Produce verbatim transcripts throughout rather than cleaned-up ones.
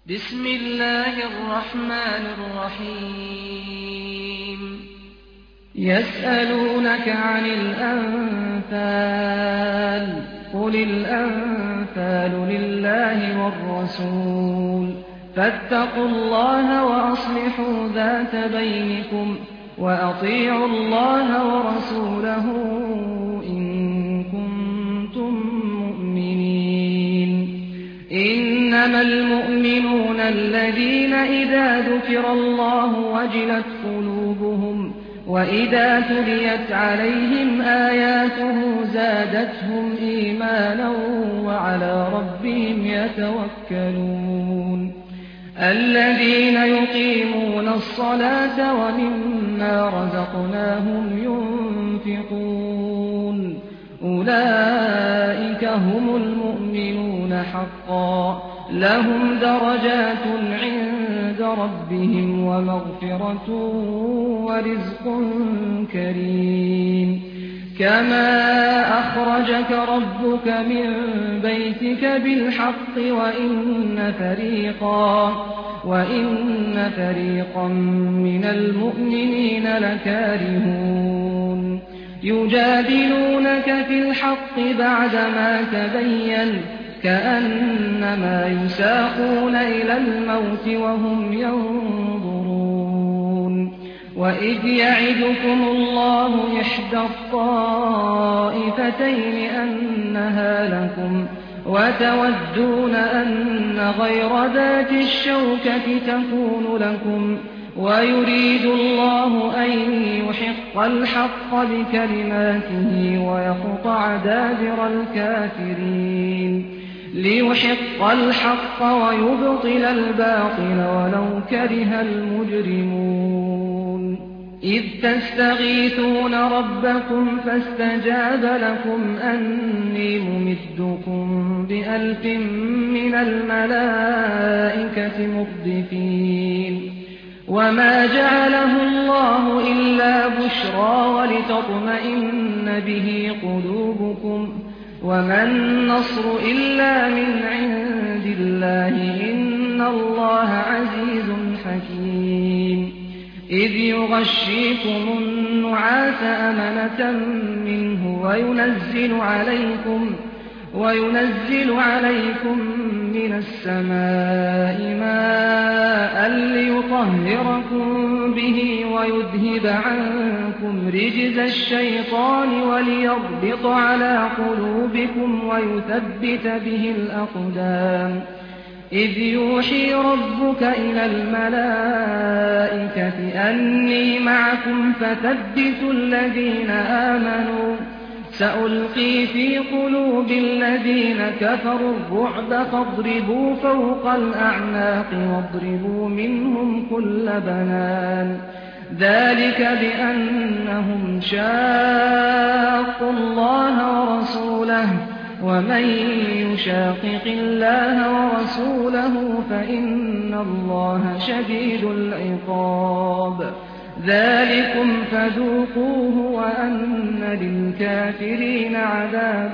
بسم الله الرحمن الرحيم يسألونك عن الأنفال قل الأنفال لله والرسول فاتقوا الله وأصلحوا ذات بينكم وأطيعوا الله ورسوله إن كنتم مؤمنين إنما المؤمنون الذين إذا ذكر الله وجلت قلوبهم وإذا تليت عليهم آياته زادتهم إيمانا وعلى ربهم يتوكلون الذين يقيمون الصلاة ومما رزقناهم ينفقون أولئك هم المؤمنون حقا لهم درجات عند ربهم ومغفرة ورزق كريم كما أخرجك ربك من بيتك بالحق وإن فريقا وإن فريقا من المؤمنين لكارهون يجادلونك في الحق بعدما تبين كأنما يساقون إلى الموت وهم ينظرون وإذ يعدكم الله إحدى الطائفتين أنها لكم وتودون أن غير ذات الشوكة تكون لكم ويريد الله أن يحق الحق بكلماته ويقطع دابر الكافرين ليحق الحق ويبطل الباطل ولو كره المجرمون إذ تستغيثون ربكم فاستجاب لكم أني ممدكم بألف من الملائكة مردفين وما جعله الله إلا بشرى ولتطمئن به قلوبكم وما النصر إلا من عند الله إن الله عزيز حكيم إذ يغشيكم النعاس أمنة منه وينزل عليكم وينزل عليكم من السماء ماء ليطهركم به ويذهب عنكم رجز الشيطان وليربط على قلوبكم ويثبت به الأقدام إذ يوحي ربك إلى الملائكة أني معكم فثبتوا الذين آمنوا سألقي في قلوب الذين كفروا الرعب فاضربوا فوق الأعناق واضربوا منهم كل بنان ذلك بأنهم شاقوا الله ورسوله ومن يشاقق الله ورسوله فإن الله شديد العقاب ذلكم فذوقوه وأن للكافرين عذاب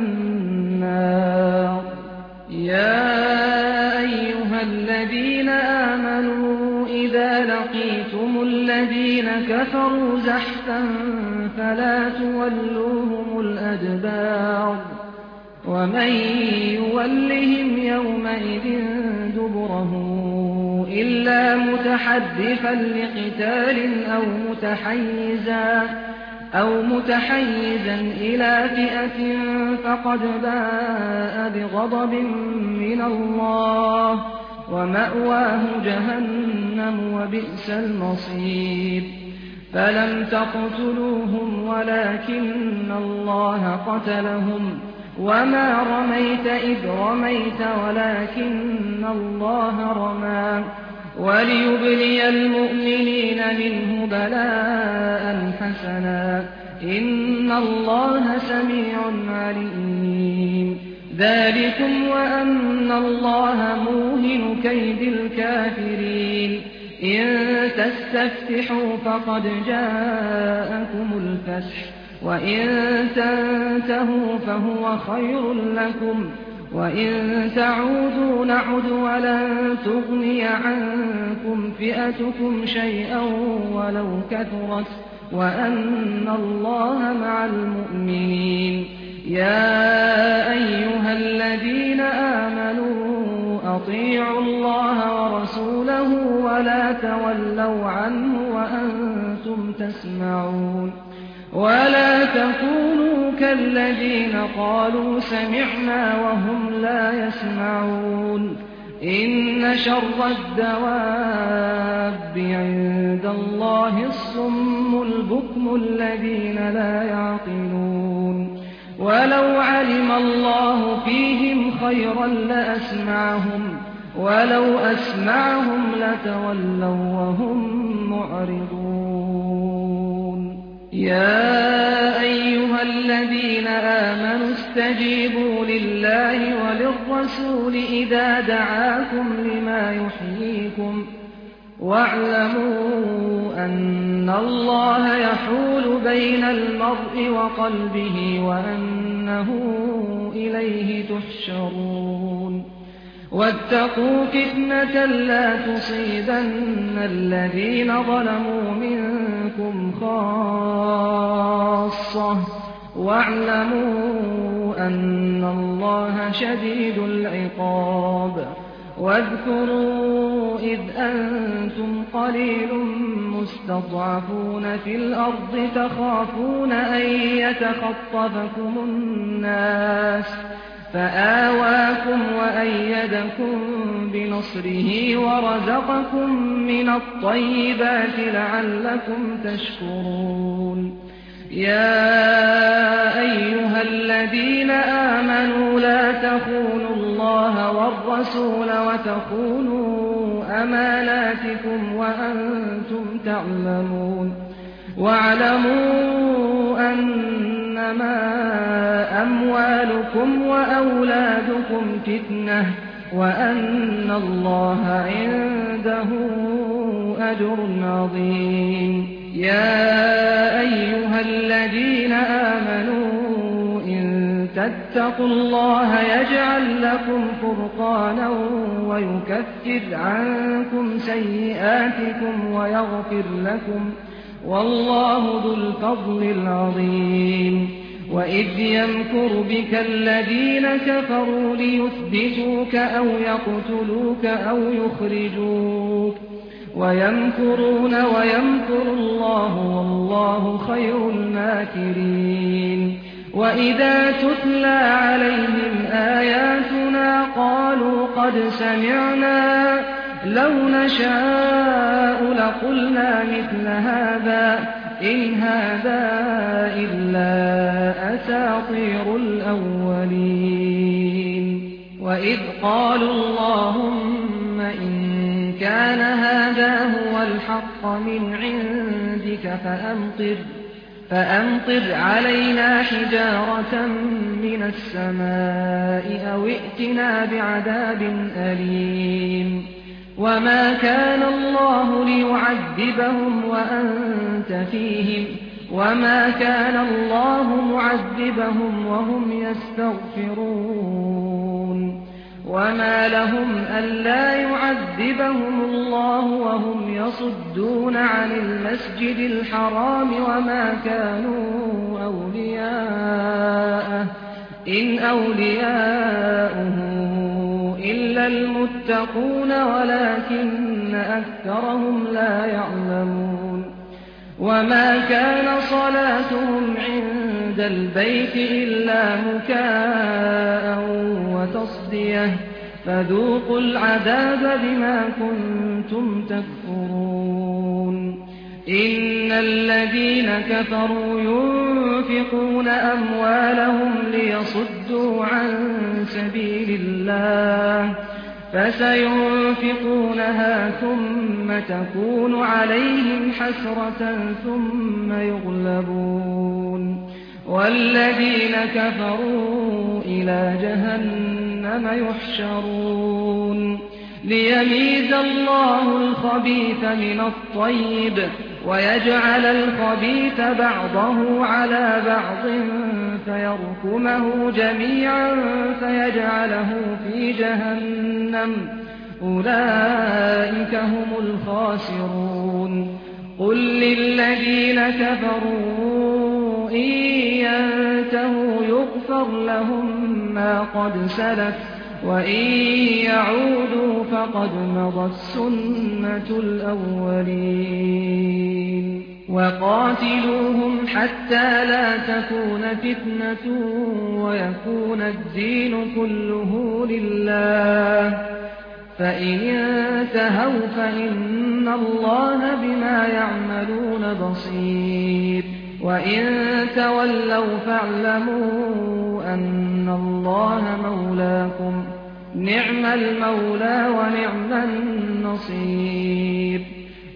النار يا أيها الذين آمنوا إذا لقيتم الذين كفروا زحفا فلا تولوهم الأدبار ومن يولهم يومئذ دبره إلا متحرفا لقتال أو متحيزا أو متحيزا إلى فئة فقد باء بغضب من الله ومأواه جهنم وبئس المصير فلم تقتلوهم ولكن الله قتلهم وما رميت إذ رميت ولكن الله رمى وليبلي المؤمنين منه بلاء حسنا إن الله سميع عليم ذلكم وأن الله موهن كيد الكافرين إن تستفتحوا فقد جاءكم الفتح وإن تنتهوا فهو خير لكم وإن تعودوا نعد ولن تغني عنكم فئتكم شيئا ولو كثرت وأن الله مع المؤمنين. يا أيها الذين آمنوا أطيعوا الله ورسوله ولا تولوا عنه وأنتم تسمعون. ولا تكونوا كالذين قالوا سمعنا وهم لا يسمعون. إن شر الدواب عند الله الصم البكم الذين لا يعقلون. ولو علم الله فيهم خيرا لأسمعهم ولو أسمعهم لتولوا وهم معرضون. يا أيها الذين آمنوا استجيبوا لله وللرسول إذا دعاكم لما يحييكم واعلموا أن الله يحول بين المرء وقلبه وأنه إليه تحشرون. واتقوا فتنة لا تصيبن الذين ظلموا منكم خاصة واعلموا أن الله شديد العقاب. واذكروا إذ أنتم قليل مستضعفون في الأرض تخافون أن يتخطفكم الناس فآواكم وأيدكم بنصره ورزقكم من الطيبات لعلكم تشكرون. يا أيها الذين آمنوا لا تخونوا الله والرسول وتخونوا أماناتكم وأنتم تعلمون. واعلموا أنما أموالكم وأولادكم فتنة وأن الله عنده أجر عظيم. يا أيها الذين آمنوا إن تتقوا الله يجعل لكم فرقانا ويكفر عنكم سيئاتكم ويغفر لكم والله ذو الفضل العظيم. وإذ يمكر بك الذين كفروا ليثبتوك أو يقتلوك أو يخرجوك ويمكرون ويمكر الله والله خير الماكرين. وإذا تتلى عليهم آياتنا قالوا قد سمعنا لو نشاء لقلنا مثل هذا إن هذا إلا أساطير الأولين. وإذ قالوا اللهم إن كان هذا هو الحق من عندك فأمطر, فأمطر علينا حجارة من السماء أو ائتنا بعذاب أليم. وما كان الله ليعذبهم وأنت فيهم وما كان الله معذبهم وهم يستغفرون. وما لهم ألا يعذبهم الله وهم يصدون عن المسجد الحرام وما كانوا أولياءه إن أولياؤه إلا المتقون ولكن أكثرهم لا يعلمون. وما كان صلاتهم عند البيت إلا مكاء وتصدية فذوقوا العذاب بما كنتم تكفرون. إن الذين كفروا ينفقون أموالهم ليصدوا عن سبيل الله فسينفقونها ثم تكون عليهم حسرة ثم يغلبون والذين كفروا إلى جهنم يحشرون. ليميز الله الخبيث من الطيب ويجعل الخبيث بعضه على بعض فيركمه جميعا فيجعله في جهنم أولئك هم الخاسرون قل للذين كفروا إن ينتهوا يغفر لهم ما قد سلف وإن يعودوا فقد مضت سنة الأولين وقاتلوهم حتى لا تكون فتنة ويكون الدين كله لله فإن انتهوا فإن الله بما يعملون بصير وإن تولوا فاعلموا أن الله مولاكم نعم المولى ونعم النصير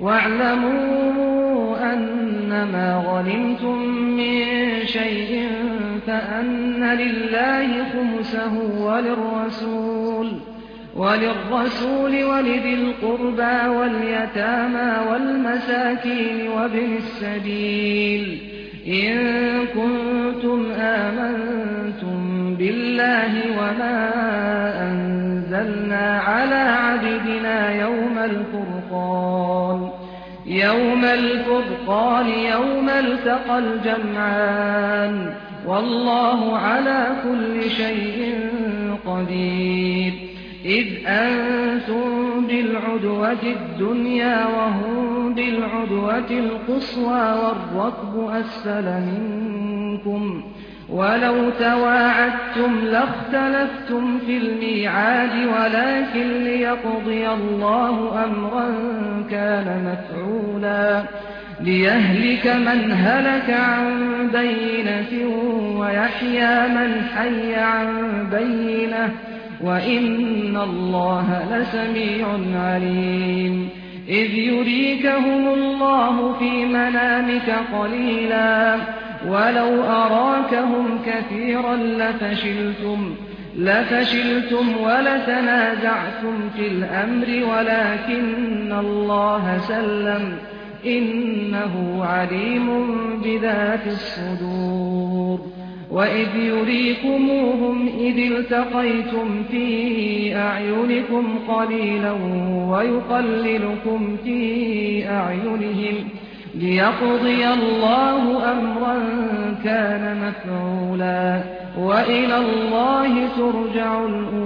واعلموا أنما غنمتم من شيء فأن لله خمسه وللرسول وللرسول ولذي القربى واليتامى والمساكين وابن السبيل إن كنتم آمنتم بالله وما أنزلنا على عبدنا يوم الفرقان يوم الفرقان يوم التقى الجمعان والله على كل شيء قدير إذ أنتم بالعدوة الدنيا وهم بالعدوة القصوى والركب أسفل منكم ولو تواعدتم لاختلفتم في الميعاد ولكن ليقضي الله أمرا كان مفعولا ليهلك من هلك عن بينة ويحيى من حي عن بينة وإن الله لسميع عليم إذ يريكهم الله في منامك قليلا ولو أراكهم كثيرا لفشلتم لفشلتم ولتنازعتم في الأمر ولكن الله سلم إنه عليم بذات الصدور وإذ يريكموهم إذ التقيتم في أعينكم قليلا ويقللكم في أعينهم ليقضي الله أمرا كان مفعولا وإلى الله ترجع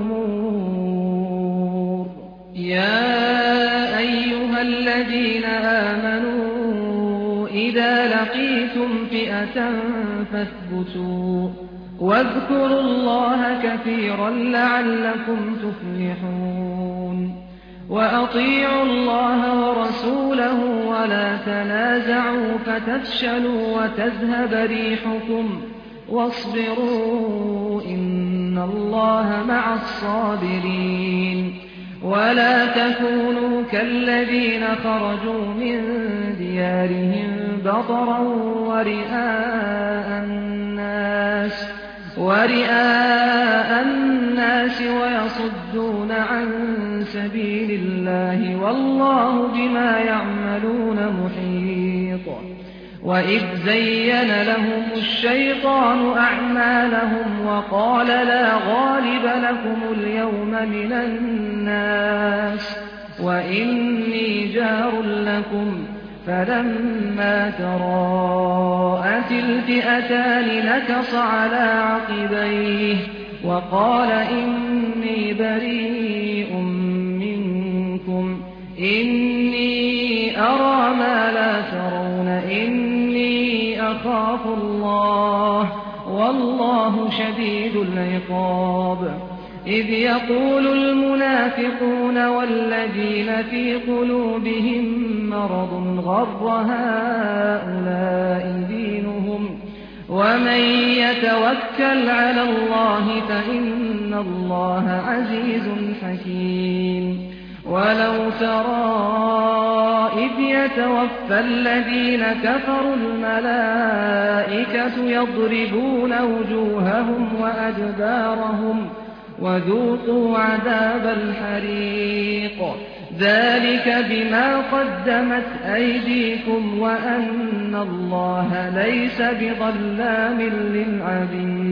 الأمور يا أيها الذين آمنوا إذا لقيتم فئة فاثبتوا واذكروا الله كثيرا لعلكم تفلحون وأطيعوا الله ورسوله ولا تنازعوا فتفشلوا وتذهب ريحكم واصبروا إن الله مع الصابرين ولا تكونوا كالذين خرجوا من ديارهم بطرا ورئاء الناس ورئاء الناس ويصدون عن سبيل الله والله بما يعملون محيط وإذ زين لهم الشيطان أعمالهم وقال لا غالب لكم اليوم من الناس وإني جار لكم فلما تراءت الفئتان نكص على عقبيه وقال إني بريء منكم إني أرى ما لا ترون إني أخاف الله والله شديد العقاب إذ يقول المنافقون والذين في قلوبهم مرض غر هؤلاء دينهم ومن يتوكل على الله فإن الله عزيز حكيم ولو ترى إذ يتوفى الذين كفروا الملائكة يضربون وجوههم وأدبارهم وذوقوا عذاب الحريق ذلك بما قدمت أيديكم وأن الله ليس بظلام للعبيد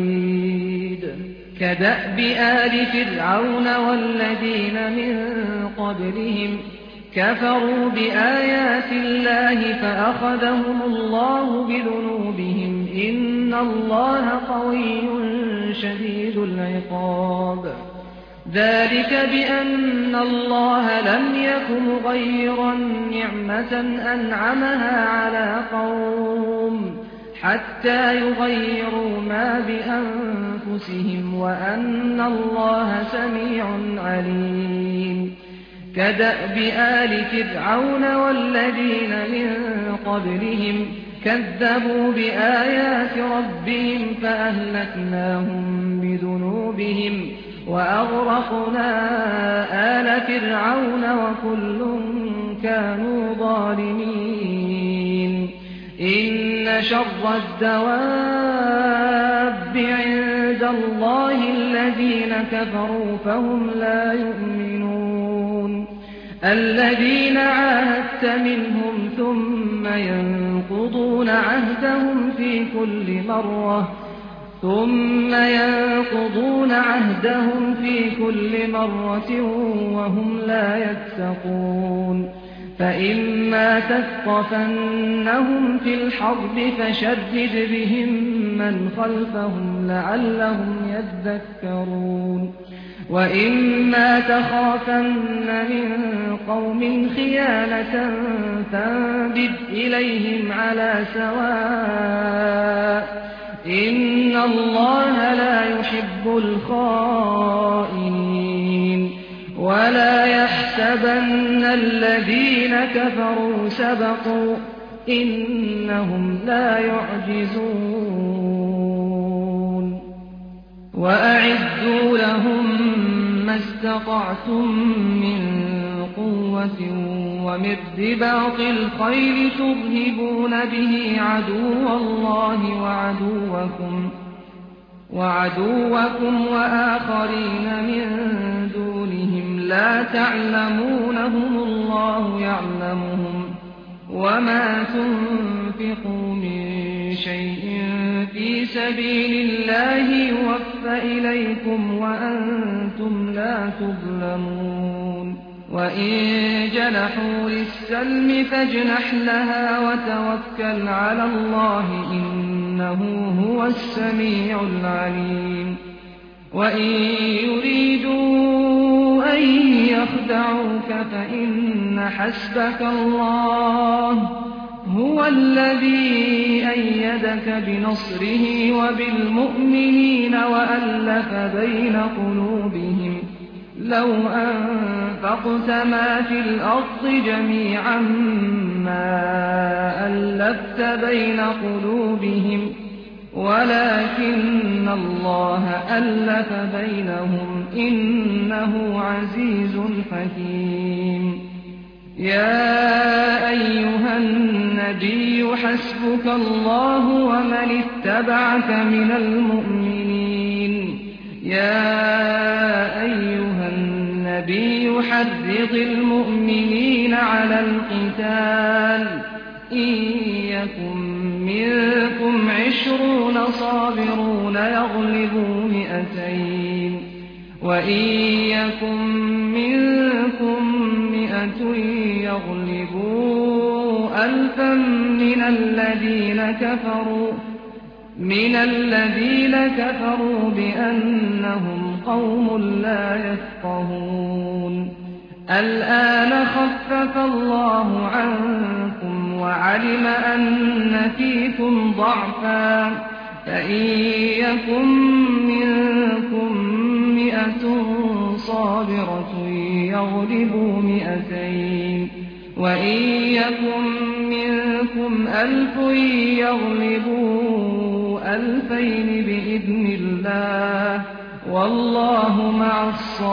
كدأب آل فرعون والذين من قبلهم كفروا بآيات الله فأخذهم الله بذنوبهم إن الله قوي شديد العقاب ذلك بأن الله لم يك مغيرا نعمة أنعمها على قوم حتى يغيروا ما بأنفسهم وأن الله سميع عليم كدأب آل فرعون والذين من قبلهم كذبوا بآيات ربهم فأهلكناهم بذنوبهم وأغرقنا آل فرعون وكل كانوا ظالمين إن شر الدواب عند الله الذين كفروا فهم لا يؤمنون الذين عاهدت منهم ثم ينقضون عهدهم في كل مرة ثم ينقضون عهدهم في كل مرة وهم لا يتقون فإما تثقفنهم في الحرب فشرد بهم من خلفهم لعلهم يذكرون وإما تخافن من قوم خيانة فانبذ إليهم على سواء إن الله لا يحب الخائنين ولا يحسبن الذين كفروا سبقوا إنهم لا يعجزون وأعدوا لهم ما استطعتم من قوة ومن رباط الخيل ترهبون به عدو الله وعدوكم وعدوكم وآخرين من دونهم لا تعلمونهم الله يعلمهم وما تنفقوا من شيء في سبيل الله يوفى إليكم وأنتم لا تظلمون وإن جنحوا للسلم فاجنح لها وتوكل على الله إنه هو السميع العليم وإن يريدوا أن يخدعوك فإن حسبك الله هو الذي أيدك بنصره وبالمؤمنين وألف بين قلوبهم لو أنفقت ما في الأرض جميعا ما ألفت بين قلوبهم ولكن الله ألف بينهم إنه عزيز حكيم يا أيها النبي حسبك الله ومن اتبعك من المؤمنين يا أيها النبي حرض المؤمنين على القتال إن يكن منكم عشرون صابرون يغلبوا مئتين وإن يكن منكم مئة يغلبوا ألفا من الذين كفروا من الذين كفروا بأنهم قوم لا يفقهون الآن خفف الله عنكم وعلم أن فيكم ضعفا فإن يكن منكم مئة صابرة يغلبوا مئتين وإن يكن منكم ألف يغلبوا ألفين بإذن الله والله مع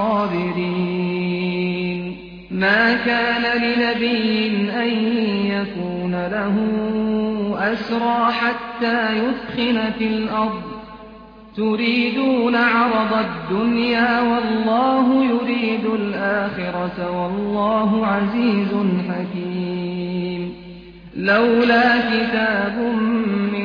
الصابرين ما كان لنبي أن يكون له أسرى حتى يثخن في الأرض تريدون عرض الدنيا والله يريد الآخرة والله عزيز حكيم لولا كتاب من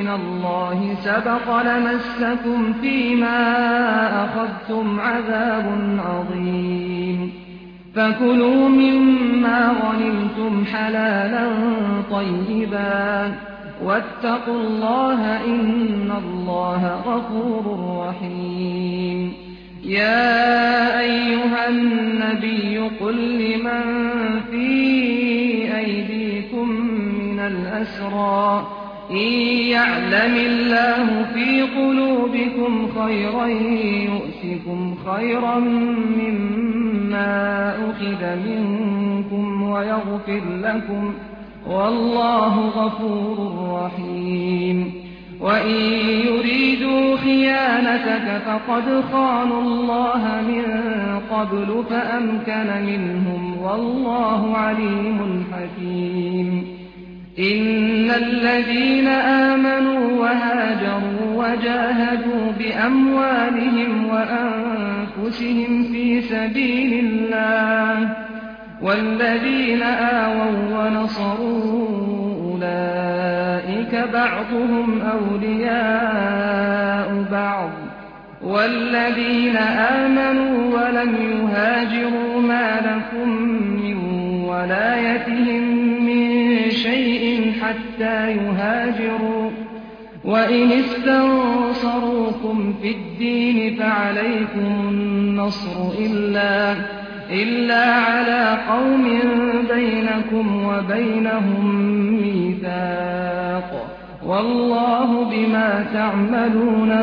مِّنَ اللَّهِ سَبَقَ لَمَسَّكُمْ فِيمَا أَخَذْتُمْ عَذَابٌ عَظِيمٌ فَكُلُوا مِمَّا غَنِمْتُمْ حَلَالًا طَيِّبًا وَاتَّقُوا اللَّهَ ۖ إِنَّ اللَّهَ غَفُورٌ رَّحِيمٌ يَا أَيُّهَا النَّبِيُّ قُل لِّمَن فِي أَيْدِيكُم مِّنَ الْأَسْرَىٰ إِن يَعْلَمِ اللَّهُ فِي قُلُوبِكُمْ خَيْرًا يُؤْتِكُمْ خَيْرًا مِّمَّا أُخِذَ مِنكُمْ وَيَغْفِرْ لَكُمْ ۗ وَاللَّهُ غَفُورٌ رَّحِيمٌ وَإِن يُرِيدُوا خِيَانَتَكَ فَقَدْ خَانُوا اللَّهَ مِن قَبْلُ فَأَمْكَنَ مِنْهُمْ ۗ وَاللَّهُ عَلِيمٌ حَكِيمٌ إِنَّ الَّذِينَ آمَنُوا وَهَاجَرُوا وَجَاهَدُوا بِأَمْوَالِهِمْ وَأَنفُسِهِمْ فِي سَبِيلِ اللَّهِ وَالَّذِينَ آوَوا وَّنَصَرُوا أُولَٰئِكَ بَعْضُهُمْ أَوْلِيَاءُ بَعْضٍ ۚ وَالَّذِينَ آمَنُوا وَلَمْ يُهَاجِرُوا مَا لَكُم مِّن وَلَايَتِهِم مِّن شَيْءٍ حَتَّىٰ يُهَاجِرُوا ۚ وَإِنِ اسْتَنصَرُوكُمْ فِي الدِّينِ فَعَلَيْكُمُ النَّصْرُ إِلَّا إِلَّا عَلَىٰ قَوْمٍ بَيْنَكُمْ وَبَيْنَهُم مِّيثَاقٌ ۗ وَاللَّهُ بِمَا تَعْمَلُونَ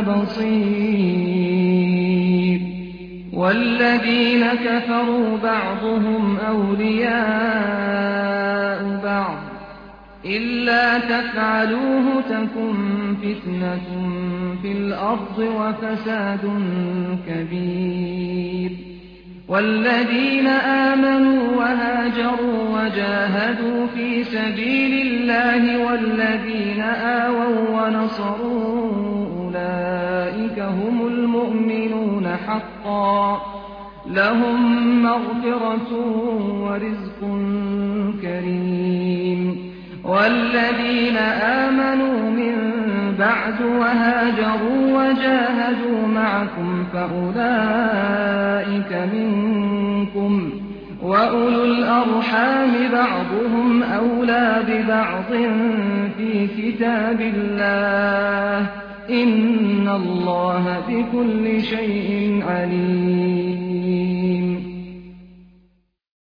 بَصِيرٌ وَالَّذِينَ كَفَرُوا بَعْضُهُمْ أَوْلِيَاءُ بَعْضٍ ۚ إِلَّا تَفْعَلُوهُ تَكُن فِتْنَةٌ فِي الْأَرْضِ وَفَسَادٌ كَبِيرٌ وَالَّذِينَ آمَنُوا وَهَاجَرُوا وَجَاهَدُوا فِي سَبِيلِ اللَّهِ وَالَّذِينَ آوَوا وَّنَصَرُوا أُولَٰئِكَ هُمُ الْمُؤْمِنُونَ حَقًّا ۚ لَّهُم مَّغْفِرَةٌ وَرِزْقٌ كَرِيمٌ وَالَّذِينَ آمَنُوا مِن بَعْدُ وَهَاجَرُوا وَجَاهَدُوا مَعَكُمْ فَأُولَٰئِكَ مِنكُمْ ۚ وَأُولُو الْأَرْحَامِ بَعْضُهُمْ أَوْلَىٰ بِبَعْضٍ فِي كِتَابِ اللَّهِ ۗ إِنَّ اللَّهَ بِكُلِّ شَيْءٍ عَلِيمٌ